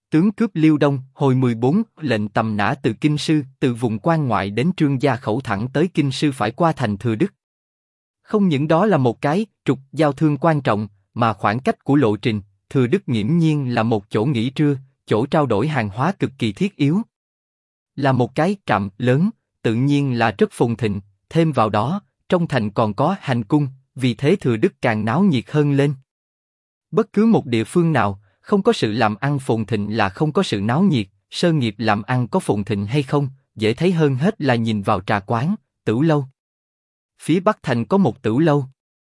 Tướng cướp Liêu Đông, hồi 14, lệnh tầm nã từ Kinh Sư, từ vùng quan ngoại đến Trương Gia Khẩu thẳng tới Kinh Sư phải qua thành Thừa Đức. Không những đó là một cái trục giao thương quan trọng, mà khoảng cách của lộ trình, Thừa Đức nghiễm nhiên là một chỗ nghỉ trưa, chỗ trao đổi hàng hóa cực kỳ thiết yếu. Là một cái trạm lớn, tự nhiên là rất phồn thịnh, thêm vào đó, trong thành còn có hành cung, vì thế Thừa Đức càng náo nhiệt hơn lên. Bất cứ một địa phương nào, không có sự làm ăn phồn thịnh là không có sự náo nhiệt, sơ nghiệp làm ăn có phồn thịnh hay không, dễ thấy hơn hết là nhìn vào trà quán, tửu lâu. Phía Bắc thành có một tửu lâu.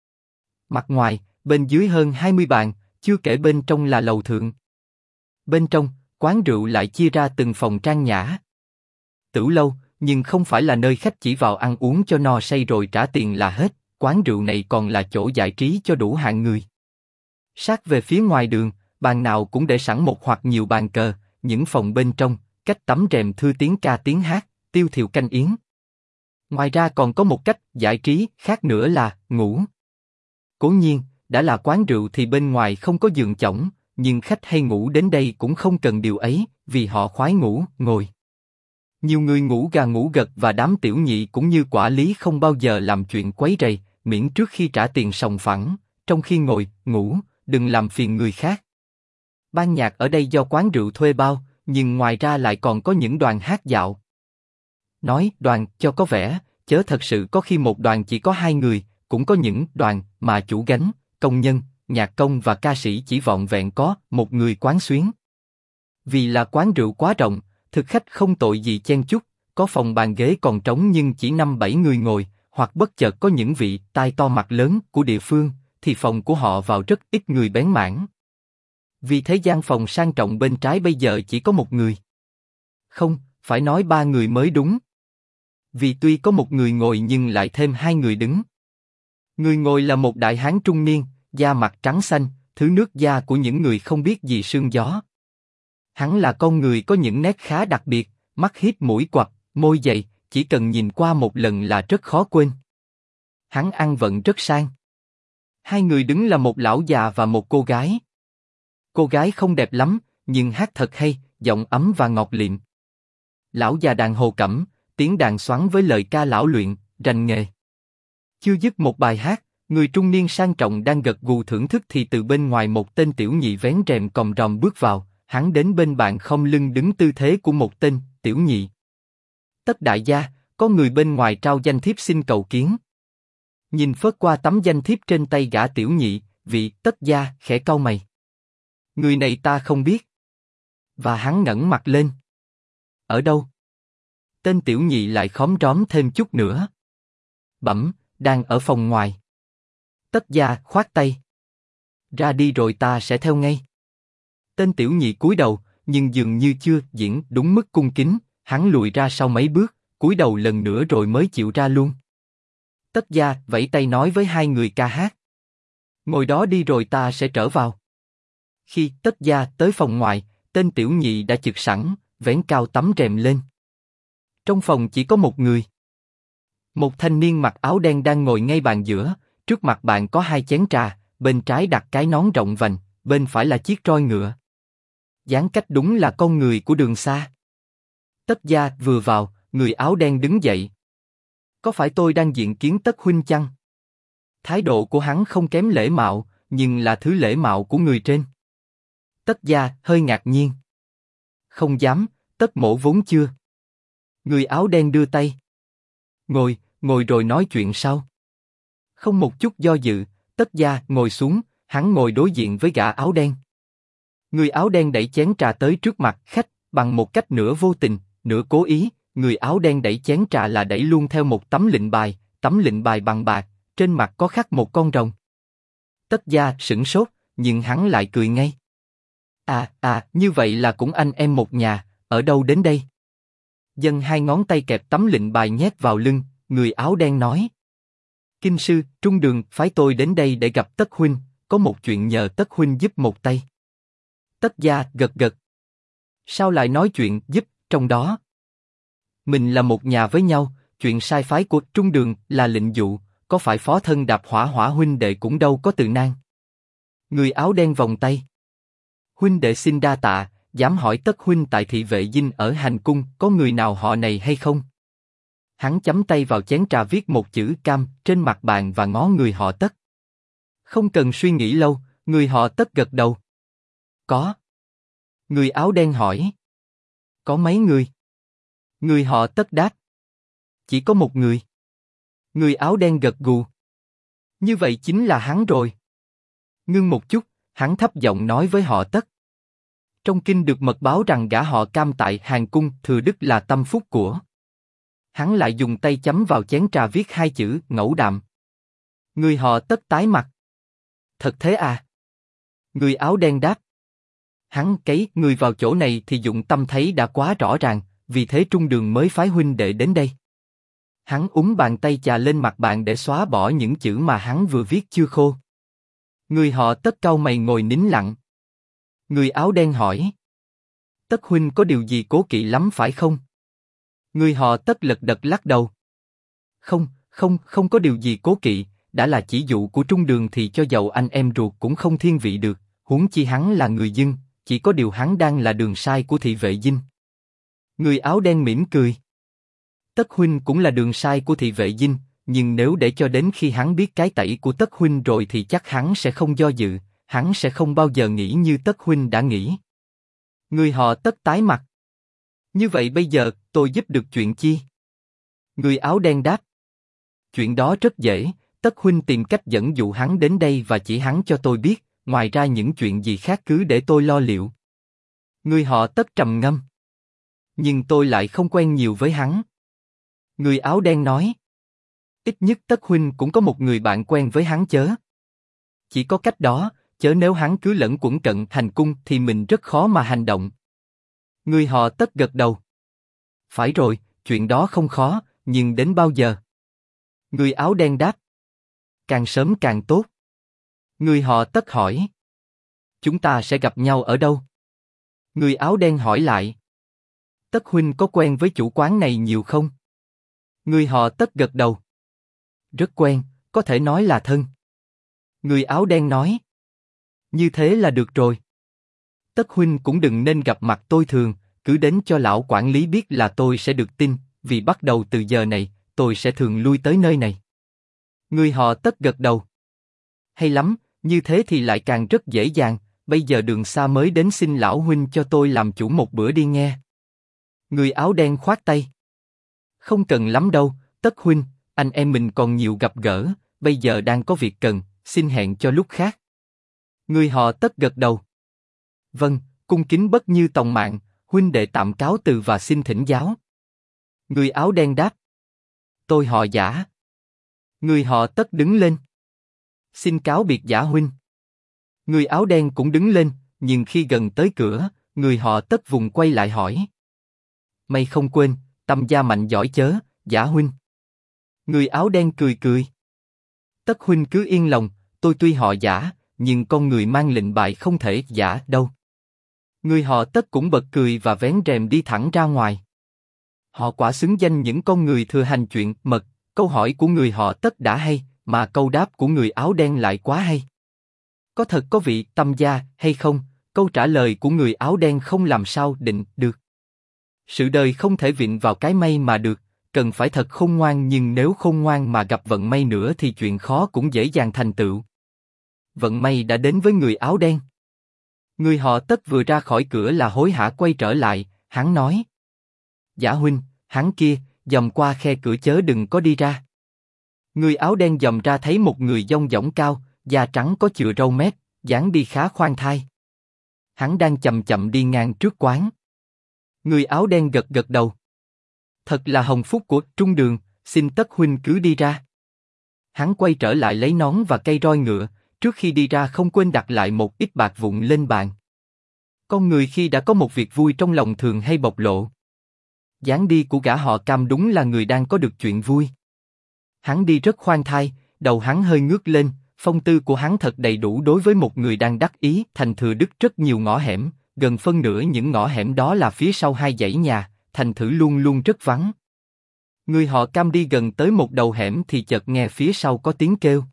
Mặt ngoài, bên dưới hơn 20 bàn, chưa kể bên trong là lầu thượng. Bên trong, quán rượu lại chia ra từng phòng trang nhã. Tửu lâu, nhưng không phải là nơi khách chỉ vào ăn uống cho no say rồi trả tiền là hết, quán rượu này còn là chỗ giải trí cho đủ hạng người. Sát về phía ngoài đường, bàn nào cũng để sẵn một hoặc nhiều bàn cờ, những phòng bên trong, cách tấm rèm thư tiếng ca tiếng hát, tiêu thiệu canh yến. Ngoài ra còn có một cách giải trí khác nữa là ngủ. Cố nhiên, đã là quán rượu thì bên ngoài không có giường chõng, nhưng khách hay ngủ đến đây cũng không cần điều ấy, vì họ khoái ngủ, ngồi. Nhiều người ngủ gà ngủ gật và đám tiểu nhị cũng như quả lý không bao giờ làm chuyện quấy rầy, miễn trước khi trả tiền sòng phẳng, trong khi ngồi, ngủ, đừng làm phiền người khác. Ban nhạc ở đây do quán rượu thuê bao, nhưng ngoài ra lại còn có những đoàn hát dạo. Nói đoàn cho có vẻ, chớ thật sự có khi một đoàn chỉ có 2 người, cũng có những đoàn mà chủ gánh, công nhân, nhạc công và ca sĩ chỉ vọn vẹn có một người quán xuyến. Vì là quán rượu quá rộng, thực khách không tội gì chen chúc, có phòng bàn ghế còn trống nhưng chỉ 5-7 người ngồi, hoặc bất chợt có những vị tai to mặt lớn của địa phương, thì phòng của họ vào rất ít người bén mảng. Vì thế gian phòng sang trọng bên trái bây giờ chỉ có 1 người. Không, phải nói 3 người mới đúng. Vì tuy có 1 người ngồi nhưng lại thêm 2 người đứng. Người ngồi là một đại hán trung niên, da mặt trắng xanh, thứ nước da của những người không biết gì sương gió. Hắn là con người có những nét khá đặc biệt, mắt hiếp mũi quặp, môi dày, chỉ cần nhìn qua một lần là rất khó quên. Hắn ăn vận rất sang. 2 người đứng là một lão già và một cô gái. Cô gái không đẹp lắm, nhưng hát thật hay, giọng ấm và ngọt liệm. Lão già đàn hồ cẩm, tiếng đàn xoắn với lời ca lão luyện, rành nghề. Chưa dứt một bài hát, người trung niên sang trọng đang gật gù thưởng thức thì từ bên ngoài một tên tiểu nhị vén rèm còm ròm bước vào, hắn đến bên bạn khom lưng đứng tư thế của một tên tiểu nhị. Tất đại gia, có người bên ngoài trao danh thiếp xin cầu kiến. Nhìn phớt qua tấm danh thiếp trên tay gã tiểu nhị, vị tất gia khẽ cau mày. Người này ta không biết. Và hắn ngẩng mặt lên. Ở đâu? Tên tiểu nhị lại khóm róm thêm chút nữa. Bẩm, đang ở phòng ngoài. Tất gia khoát tay. Ra đi rồi ta sẽ theo ngay. Tên tiểu nhị cúi đầu, nhưng dường như chưa diễn đúng mức cung kính, hắn lùi ra sau mấy bước, cúi đầu lần nữa rồi mới chịu ra luôn. Tất gia vẫy tay nói với 2 người ca hát. Ngồi đó đi rồi ta sẽ trở vào. Khi tất gia tới phòng ngoài, tên tiểu nhị đã chực sẵn, vén cao tấm rèm lên. Trong phòng chỉ có 1 người. Một thanh niên mặc áo đen đang ngồi ngay bàn giữa, trước mặt bạn có 2 chén trà, bên trái đặt cái nón rộng vành, bên phải là chiếc roi ngựa. Dáng cách đúng là con người của Đường Xa. Tất gia vừa vào, người áo đen đứng dậy. Có phải tôi đang diện kiến Tất huynh chăng? Thái độ của hắn không kém lễ mạo, nhưng là thứ lễ mạo của người trên. Tất gia hơi ngạc nhiên. Không dám, Tất mỗ vốn chưa. Người áo đen đưa tay. Ngồi, ngồi rồi nói chuyện sau. Không một chút do dự, Tất gia ngồi xuống, hắn ngồi đối diện với gã áo đen. Người áo đen đẩy chén trà tới trước mặt khách, bằng một cách nửa vô tình, nửa cố ý. Người áo đen đẩy chén trà là đẩy luôn theo một tấm lệnh bài bằng bạc, trên mặt có khắc một con rồng. Tất gia sửng sốt, nhưng hắn lại cười ngay. Như vậy là cũng anh em một nhà, ở đâu đến đây? Dâng 2 ngón tay kẹp tấm lệnh bài nhét vào lưng, người áo đen nói. Kinh sư, Trung Đường phái tôi đến đây để gặp Tất huynh, có một chuyện nhờ Tất huynh giúp một tay. Tất gia gật gật. Sao lại nói chuyện giúp trong đó? Mình là một nhà với nhau, chuyện sai phái của Trung Đường là lệnh dụ, có phải phó thân Đạp Hỏa huynh đệ cũng đâu có từ nan. Người áo đen vòng tay. Huynh đệ xin đa tạ, dám hỏi Tất huynh tại thị vệ dinh ở hành cung có người nào họ này hay không? Hắn chấm tay vào chén trà viết một chữ cam trên mặt bàn và ngó người họ Tất. Không cần suy nghĩ lâu, người họ Tất gật đầu. Có. Người áo đen hỏi. Có mấy người? Người họ Tất đáp. Chỉ có một người. Người áo đen gật gù. Như vậy chính là hắn rồi. Ngưng một chút, hắn thấp giọng nói với họ Tất. Trong kinh được mật báo rằng gã họ Cam tại Hàn Cung Thừa Đức là tâm phúc của. Hắn lại dùng tay chấm vào chén trà viết hai chữ Ngẫu Đạm. Người họ Tất tái mặt. Thật thế à? Người áo đen đáp. Hắn cấy người vào chỗ này thì dụng tâm thấy đã quá rõ ràng, vì thế Trung Đường mới phái huynh đệ đến đây. Hắn úng bàn tay chà lên mặt bàn để xóa bỏ những chữ mà hắn vừa viết chưa khô. Người họ Tất cau mày ngồi nín lặng. Người áo đen hỏi. Tất huynh có điều gì cố kỵ lắm phải không? Người họ Tất lật đật lắc đầu. Không có điều gì cố kỵ, đã là chỉ dụ của Trung Đường thì cho dầu anh em ruột cũng không thiên vị được, huống chi hắn là người dân, chỉ có điều hắn đang là đường sai của thị vệ dinh. Người áo đen mỉm cười. Tất huynh cũng là đường sai của thị vệ dinh, nhưng nếu để cho đến khi hắn biết cái tẩy của Tất huynh rồi thì chắc hắn sẽ không do dự, hắn sẽ không bao giờ nghĩ như Tất huynh đã nghĩ. Người họ Tất tái mặt. Như vậy bây giờ, tôi giúp được chuyện chi? Người áo đen đáp. Chuyện đó rất dễ, Tất huynh tìm cách dẫn dụ hắn đến đây và chỉ hắn cho tôi biết, ngoài ra những chuyện gì khác cứ để tôi lo liệu. Người họ Tất trầm ngâm. Nhưng tôi lại không quen nhiều với hắn. Người áo đen nói. Ít nhất Tất huynh cũng có một người bạn quen với hắn chớ. Chỉ có cách đó, chớ nếu hắn cứ lẫn quẩn cận hành cung thì mình rất khó mà hành động. Người họ Tất gật đầu. Phải rồi, chuyện đó không khó, nhưng đến bao giờ? Người áo đen đáp. Càng sớm càng tốt. Người họ Tất hỏi. Chúng ta sẽ gặp nhau ở đâu? Người áo đen hỏi lại. Tất huynh có quen với chủ quán này nhiều không? Người họ Tất gật đầu. Rất quen, có thể nói là thân. Người áo đen nói. Như thế là được rồi. Tất huynh cũng đừng nên gặp mặt tôi thường, cứ đến cho lão quản lý biết là tôi sẽ được tin, vì bắt đầu từ giờ này, tôi sẽ thường lui tới nơi này. Người họ Tất gật đầu. Hay lắm, như thế thì lại càng rất dễ dàng, bây giờ đường xa mới đến xin lão huynh cho tôi làm chủ một bữa đi nghe. Người áo đen khoát tay. Không cần lắm đâu, Tất huynh, anh em mình còn nhiều gặp gỡ, bây giờ đang có việc cần, xin hẹn cho lúc khác. Người họ Tất gật đầu. Vâng, cung kính bất như tòng mạng, huynh đệ tạm cáo từ và xin thỉnh giáo. Người áo đen đáp. Tôi họ Giả. Người họ Tất đứng lên. Xin cáo biệt Giả huynh. Người áo đen cũng đứng lên, nhưng khi gần tới cửa, người họ Tất vùng quay lại hỏi. Mày không quên, tâm gia mạnh giỏi chớ, Giả huynh. Người áo đen cười cười. Tất huynh cứ yên lòng, tôi tuy họ Giả, nhưng con người mang lệnh bài không thể giả đâu. Người họ Tất cũng bật cười và vén rèm đi thẳng ra ngoài. Họ quả xứng danh những con người thừa hành chuyện mật. Câu hỏi của người họ Tất đã hay, mà câu đáp của người áo đen lại quá hay. Có thật có vị tâm gia hay không? Câu trả lời của người áo đen không làm sao định được. Sự đời không thể vịn vào cái may mà được, cần phải thật khôn ngoan, nhưng nếu khôn ngoan mà gặp vận may nữa thì chuyện khó cũng dễ dàng thành tựu. Vận may đã đến với người áo đen. Người họ Tất vừa ra khỏi cửa là hối hả quay trở lại, hắn nói. Giả huynh, hắn kia, dòm qua khe cửa chớ đừng có đi ra. Người áo đen dòm ra thấy một người dong dỏng cao, da trắng có chừa râu mép, dáng đi khá khoan thai. Hắn đang chậm chậm đi ngang trước quán. Người áo đen gật gật đầu. Thật là hồng phúc của Trung Đường, xin Tất huynh cứ đi ra. Hắn quay trở lại lấy nón và cây roi ngựa, trước khi đi ra không quên đặt lại một ít bạc vụn lên bàn. Con người khi đã có một việc vui trong lòng thường hay bộc lộ. Dáng đi của gã họ Cam đúng là người đang có được chuyện vui. Hắn đi rất khoan thai, đầu hắn hơi ngước lên, phong tư của hắn thật đầy đủ đối với một người đang đắc ý. Thành Thừa Đức rất nhiều ngõ hẻm, gần phân nửa những ngõ hẻm đó là phía sau hai dãy nhà, thành thử luôn luôn rất vắng. Người họ Cam đi gần tới một đầu hẻm thì chợt nghe phía sau có tiếng kêu.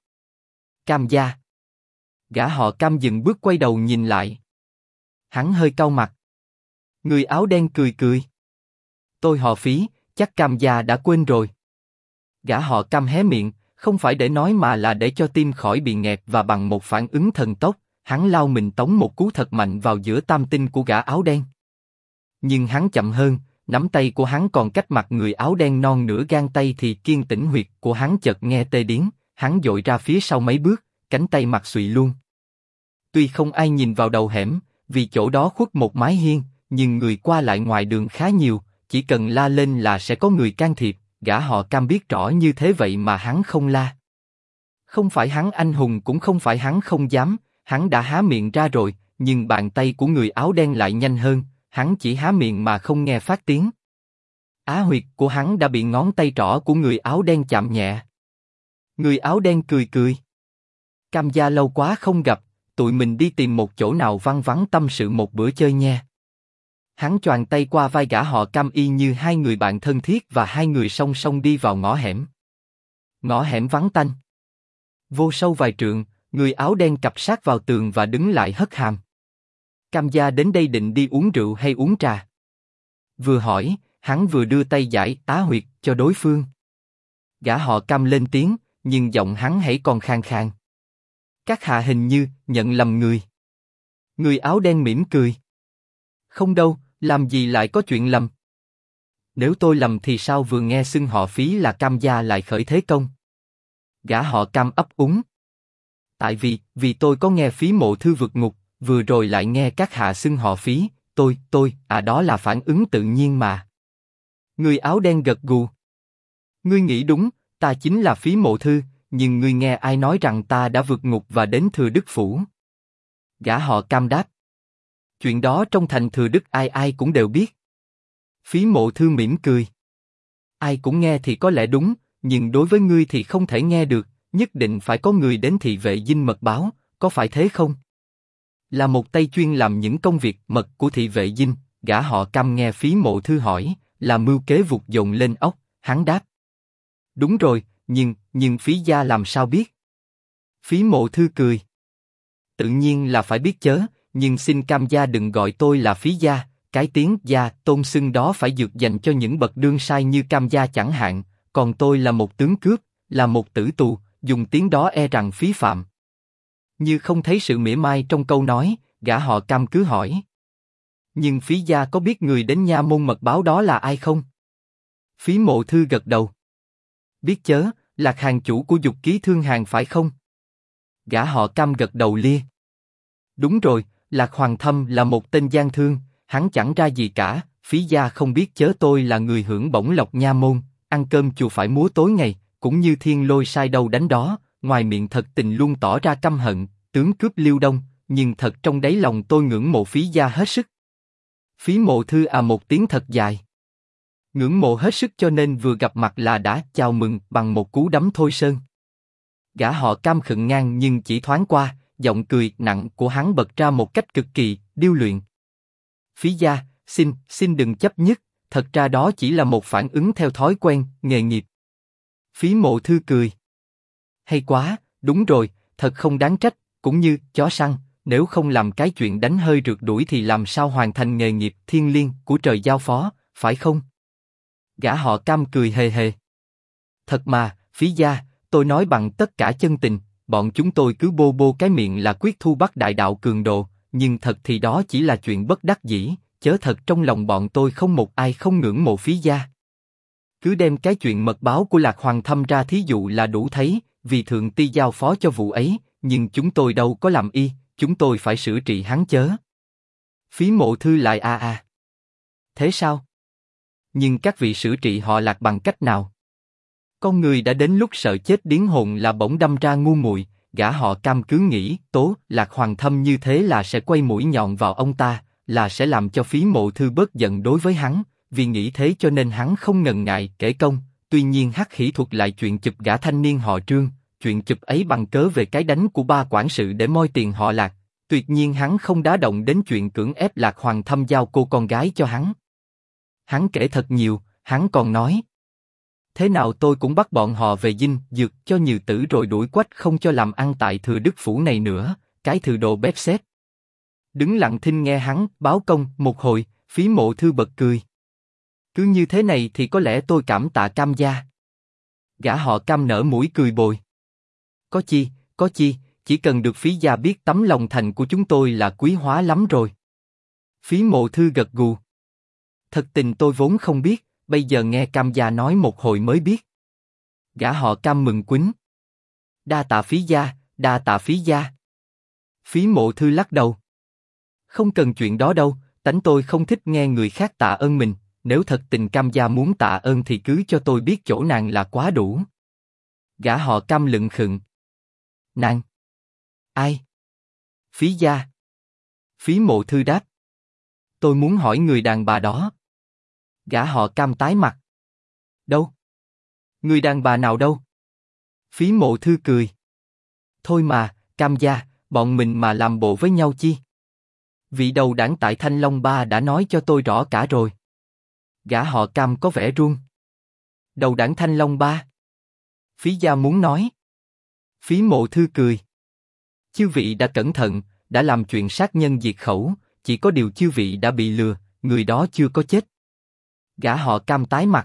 Cam gia. Gã họ Cam dừng bước quay đầu nhìn lại. Hắn hơi cau mặt. Người áo đen cười cười. Tôi họ Phí, chắc Cam gia đã quên rồi. Gã họ Cam hé miệng, không phải để nói mà là để cho tim khỏi bị nghẹt và bằng một phản ứng thần tốc, hắn lao mình tống một cú thật mạnh vào giữa tam tinh của gã áo đen. Nhưng hắn chậm hơn, nắm tay của hắn còn cách mặt người áo đen non nửa gang tay thì kiên tĩnh huyệt của hắn chợt nghe tê điếng, hắn dội ra phía sau mấy bước, cánh tay mặt xụy luôn. Tuy không ai nhìn vào đầu hẻm, vì chỗ đó khuất một mái hiên, nhưng người qua lại ngoài đường khá nhiều, chỉ cần la lên là sẽ có người can thiệp, gã họ Cam biết rõ như thế vậy mà hắn không la. Không phải hắn anh hùng cũng không phải hắn không dám, hắn đã há miệng ra rồi, nhưng bàn tay của người áo đen lại nhanh hơn, hắn chỉ há miệng mà không nghe phát tiếng. Á huyệt của hắn đã bị ngón tay trỏ của người áo đen chạm nhẹ. Người áo đen cười cười. Cam gia lâu quá không gặp, tụi mình đi tìm một chỗ nào vắng vắng tâm sự một bữa chơi nha. Hắn choàng tay qua vai gã họ Cam y như hai người bạn thân thiết và hai người song song đi vào ngõ hẻm. Ngõ hẻm vắng tanh. Vô sâu vài trượng, người áo đen cặp sát vào tường và đứng lại hất hàm. Cam gia đến đây định đi uống rượu hay uống trà? Vừa hỏi, hắn vừa đưa tay giải á huyệt cho đối phương. Gã họ Cam lên tiếng, nhưng giọng hắn hãy còn khàn khàn. Các hạ hình như nhận lầm người. Người áo đen mỉm cười. Không đâu, làm gì lại có chuyện lầm. Nếu tôi lầm thì sao vừa nghe xưng họ Phí là Cam gia lại khởi thế công? Gã họ Cam ấp úng. Tại vì tôi có nghe Phí mộ thư vượt ngục, vừa rồi lại nghe các hạ xưng họ Phí, đó là phản ứng tự nhiên mà. Người áo đen gật gù. Ngươi nghĩ đúng, ta chính là Phí mộ thư, nhưng ngươi nghe ai nói rằng ta đã vượt ngục và đến Thừa Đức Phủ? Gã họ Cam đáp. Chuyện đó trong thành Thừa Đức ai ai cũng đều biết. Phí mộ thư mỉm cười. Ai cũng nghe thì có lẽ đúng, nhưng đối với ngươi thì không thể nghe được, nhất định phải có người đến thị vệ dinh mật báo, có phải thế không? Là một tay chuyên làm những công việc mật của thị vệ dinh, gã họ Cam nghe Phí mộ thư hỏi, là mưu kế vụt dồn lên ốc, hắn đáp. Đúng rồi, nhưng Phí gia làm sao biết? Phí mộ thư cười. Tự nhiên là phải biết chớ, nhưng xin Cam gia đừng gọi tôi là Phí gia, cái tiếng gia tôn xưng đó phải dược dành cho những bậc đương sai như Cam gia chẳng hạn, còn tôi là một tướng cướp, là một tử tù, dùng tiếng đó e rằng phí phạm. Như không thấy sự mỉa mai trong câu nói, gã họ Cam cứ hỏi. Nhưng Phí gia có biết người đến nha môn mật báo đó là ai không? Phí mộ thư gật đầu. Biết chớ, Lạc hàng chủ của Dục Ký Thương Hàng phải không? Gã họ Cam gật đầu lia. Đúng rồi, Lạc Hoàng Thâm là một tên gian thương, hắn chẳng ra gì cả. Phí gia không biết chớ tôi là người hưởng bổng lộc nha môn, ăn cơm chùa phải múa tối ngày, cũng như thiên lôi sai đâu đánh đó, ngoài miệng thật tình luôn tỏ ra căm hận, tướng cướp Liêu Đông, nhưng thật trong đáy lòng tôi ngưỡng mộ Phí gia hết sức. Phí mộ thư một tiếng thật dài. Ngưỡng mộ hết sức cho nên vừa gặp mặt là đã chào mừng bằng một cú đấm thôi sơn. Gã họ Cam khựng ngang nhưng chỉ thoáng qua, giọng cười nặng của hắn bật ra một cách cực kỳ điêu luyện. Phí gia, xin đừng chấp nhất, thật ra đó chỉ là một phản ứng theo thói quen, nghề nghiệp. Phí mộ thư cười. Hay quá, đúng rồi, thật không đáng trách, cũng như chó săn, nếu không làm cái chuyện đánh hơi rượt đuổi thì làm sao hoàn thành nghề nghiệp thiêng liêng của trời giao phó, phải không? Gã họ Cam cười hề hề. Thật mà, Phí gia, tôi nói bằng tất cả chân tình, bọn chúng tôi cứ bô bô cái miệng là quyết thu bắt đại đạo cường đồ, nhưng thật thì đó chỉ là chuyện bất đắc dĩ, chớ thật trong lòng bọn tôi không một ai không ngưỡng mộ Phí gia. Cứ đem cái chuyện mật báo của Lạc Hoàng Thâm ra thí dụ là đủ thấy, vì thượng ty giao phó cho vụ ấy, nhưng chúng tôi đâu có làm y, chúng tôi phải sửa trị hắn chớ. Phí mộ thư lại Thế sao? Nhưng các vị sửa trị họ Lạc bằng cách nào? Con người đã đến lúc sợ chết điếng hồn là bỗng đâm ra ngu muội, gã họ Cam cứ nghĩ, tố, Lạc Hoàng Thâm như thế là sẽ quay mũi nhọn vào ông ta, là sẽ làm cho Phí mộ thư bớt giận đối với hắn, vì nghĩ thế cho nên hắn không ngần ngại kể công, tuy nhiên hắc hỉ thuật lại chuyện chụp gã thanh niên họ Trương, chuyện chụp ấy bằng cớ về cái đánh của ba quản sự để moi tiền họ Lạc, tuyệt nhiên hắn không đá động đến chuyện cưỡng ép Lạc Hoàng Thâm giao cô con gái cho hắn. Hắn kể thật nhiều, hắn còn nói. Thế nào tôi cũng bắt bọn họ về dinh dược cho Nhừ Tử rồi đuổi quách không cho làm ăn tại Thừa Đức Phủ này nữa, cái thứ đồ bếp xếp. Đứng lặng thinh nghe hắn báo công một hồi, Phí Mộ Thư bật cười. Cứ như thế này thì có lẽ tôi cảm tạ Cam gia. Gã họ Cam nở mũi cười bồi. Có chi, chỉ cần được Phí gia biết tấm lòng thành của chúng tôi là quý hóa lắm rồi. Phí Mộ Thư gật gù. Thật tình tôi vốn không biết, bây giờ nghe Cam gia nói một hồi mới biết. Gã họ Cam mừng quýnh. Đa tạ Phí gia, đa tạ Phí gia. Phí Mộ Thư lắc đầu. Không cần chuyện đó đâu, tánh tôi không thích nghe người khác tạ ơn mình, nếu thật tình Cam gia muốn tạ ơn thì cứ cho tôi biết chỗ nàng là quá đủ. Gã họ Cam lựng khựng. Nàng? Ai? Phí gia. Phí Mộ Thư đáp. Tôi muốn hỏi người đàn bà đó. Gã họ Cam tái mặt. Đâu? Người đàn bà nào đâu? Phí Mộ Thư cười. Thôi mà, Cam gia, bọn mình mà làm bộ với nhau chi? Vị đầu đảng tại Thanh Long Ba đã nói cho tôi rõ cả rồi. Gã họ Cam có vẻ run. Đầu đảng Thanh Long Ba? Phí gia muốn nói. Phí Mộ Thư cười. Chư vị đã cẩn thận, đã làm chuyện sát nhân diệt khẩu, chỉ có điều chư vị đã bị lừa, người đó chưa có chết. Gã họ Cam tái mặt.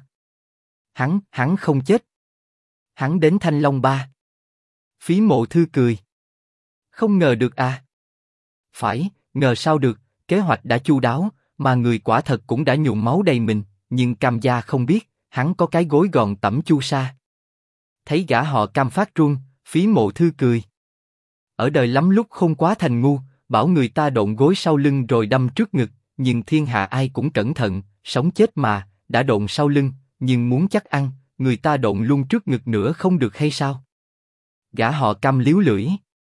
Hắn không chết. Hắn đến Thanh Long Ba. Phí Mộ Thư cười. Không ngờ được à? Phải, ngờ sao được, kế hoạch đã chu đáo, mà người quả thật cũng đã nhuộm máu đầy mình, nhưng Cam gia không biết, hắn có cái gối gòn tẩm chu sa. Thấy gã họ Cam phát run, Phí Mộ Thư cười. Ở đời lắm lúc khôn quá thành ngu, bảo người ta độn gối sau lưng rồi đâm trước ngực, nhưng thiên hạ ai cũng cẩn thận, sống chết mà, đã độn sau lưng, nhưng muốn chắc ăn, người ta độn luôn trước ngực nữa không được hay sao? Gã họ Cam líu lưỡi.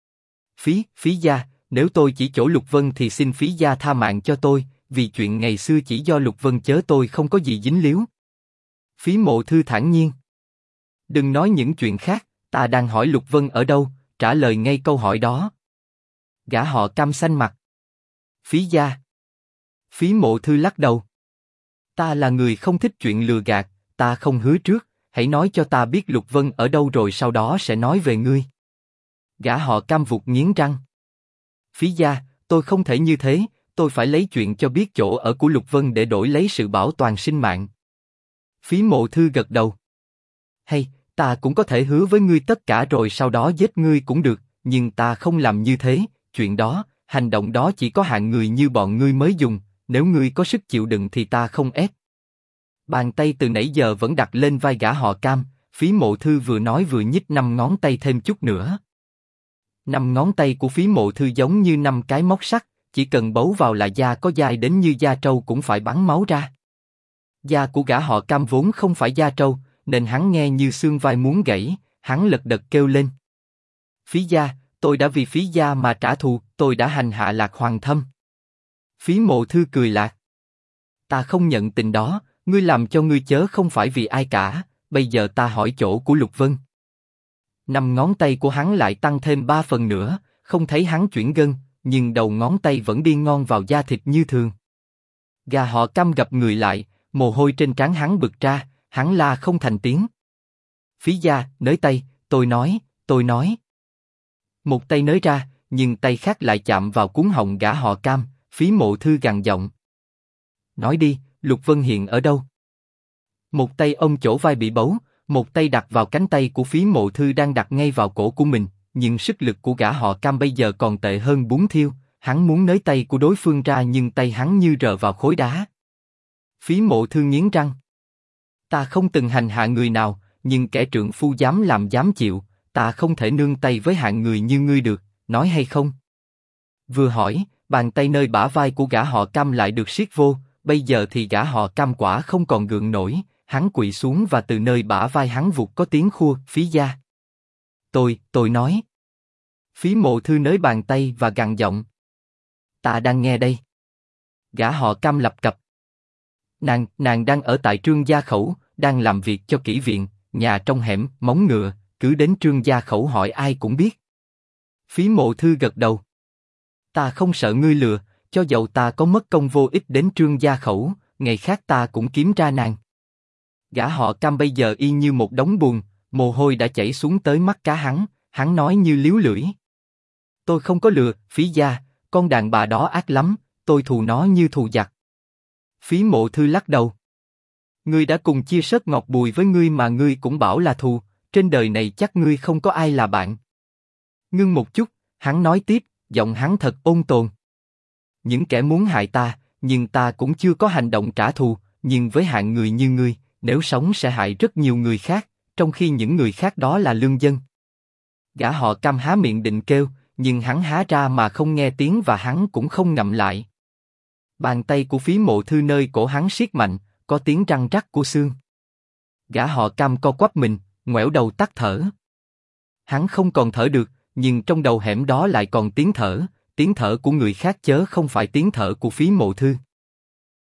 Phí gia, nếu tôi chỉ chỗ Lục Vân thì xin Phí gia tha mạng cho tôi, vì chuyện ngày xưa chỉ do Lục Vân chớ tôi không có gì dính líu. Phí Mộ Thư thản nhiên. Đừng nói những chuyện khác, ta đang hỏi Lục Vân ở đâu, trả lời ngay câu hỏi đó. Gã họ Cam xanh mặt. Phí gia. Phí Mộ Thư lắc đầu. Ta là người không thích chuyện lừa gạt, ta không hứa trước, hãy nói cho ta biết Lục Vân ở đâu rồi sau đó sẽ nói về ngươi. Gã họ Cam vụt nghiến răng. Phí gia, tôi không thể như thế, tôi phải lấy chuyện cho biết chỗ ở của Lục Vân để đổi lấy sự bảo toàn sinh mạng. Phí Mộ Thư gật đầu. Hay, ta cũng có thể hứa với ngươi tất cả rồi sau đó giết ngươi cũng được, nhưng ta không làm như thế, chuyện đó, hành động đó chỉ có hạng người như bọn ngươi mới dùng, nếu ngươi có sức chịu đựng thì ta không ép. Bàn tay từ nãy giờ vẫn đặt lên vai gã họ Cam, Phí Mộ Thư vừa nói vừa nhích 5 ngón tay thêm chút nữa. 5 ngón tay của Phí Mộ Thư giống như 5 cái móc sắt, chỉ cần bấu vào là da có dai đến như da trâu cũng phải bắn máu ra. Da của gã họ Cam vốn không phải da trâu, nên hắn nghe như xương vai muốn gãy, hắn lật đật kêu lên. Phí gia, tôi đã vì Phí gia mà trả thù, tôi đã hành hạ Lạc Hoàng Thâm. Phí Mộ Thư cười lạc. Ta không nhận tình đó, ngươi làm cho ngươi chớ không phải vì ai cả, bây giờ ta hỏi chỗ của Lục Vân. 5 ngón tay của hắn lại tăng thêm 3 phần nữa, không thấy hắn chuyển gân, nhưng đầu ngón tay vẫn đi ngon vào da thịt như thường. Gã họ Cam gập người lại, mồ hôi trên trán hắn bực ra, hắn la không thành tiếng. Phí gia, nới tay, tôi nói. Một tay nới ra, nhưng tay khác lại chạm vào cuống họng gã họ Cam, Phí Mộ Thư gằn giọng. Nói đi, Lục Vân hiện ở đâu? Một tay ôm chỗ vai bị bấu, một tay đặt vào cánh tay của Phí Mộ Thư đang đặt ngay vào cổ của mình, nhưng sức lực của gã họ Cam bây giờ còn tệ hơn bún thiêu, hắn muốn nới tay của đối phương ra nhưng tay hắn như rờ vào khối đá. Phí Mộ Thư nghiến răng. Ta không từng hành hạ người nào, nhưng kẻ trượng phu dám làm dám chịu, ta không thể nương tay với hạng người như ngươi được, nói hay không? Vừa hỏi, bàn tay nơi bả vai của gã họ Cam lại được siết vô, bây giờ thì gã họ Cam quả không còn gượng nổi, hắn quỵ xuống và từ nơi bả vai hắn vụt có tiếng khua, Phí gia. Tôi nói. Phí Mộ Thư nới bàn tay và gằn giọng. Ta đang nghe đây. Gã họ Cam lập cập. Nàng đang ở tại Trương Gia Khẩu, đang làm việc cho kỹ viện, nhà trong hẻm, móng ngựa, cứ đến Trương Gia Khẩu hỏi ai cũng biết. Phí Mộ Thư gật đầu. Ta không sợ ngươi lừa, cho dầu ta có mất công vô ích đến Trương Gia Khẩu, ngày khác ta cũng kiếm ra nàng. Gã họ Cam bây giờ y như một đống bùn, mồ hôi đã chảy xuống tới mắt cá hắn nói như liếu lưỡi. Tôi không có lừa, Phí gia, con đàn bà đó ác lắm, tôi thù nó như thù giặc. Phí Mộ Thư lắc đầu. Ngươi đã cùng chia sớt ngọt bùi với ngươi mà ngươi cũng bảo là thù, trên đời này chắc ngươi không có ai là bạn. Ngưng một chút, hắn nói tiếp, giọng hắn thật ôn tồn. Những kẻ muốn hại ta, nhưng ta cũng chưa có hành động trả thù, nhưng với hạng người như ngươi, nếu sống sẽ hại rất nhiều người khác, trong khi những người khác đó là lương dân. Gã họ Cam há miệng định kêu, nhưng hắn há ra mà không nghe tiếng và hắn cũng không ngậm lại. Bàn tay của Phí Mộ Thư nơi cổ hắn siết mạnh, có tiếng răng rắc của xương. Gã họ Cam co quắp mình, ngoẻo đầu tắt thở. Hắn không còn thở được, nhưng trong đầu hẻm đó lại còn tiếng thở của người khác chớ không phải tiếng thở của Phí Mộ Thư.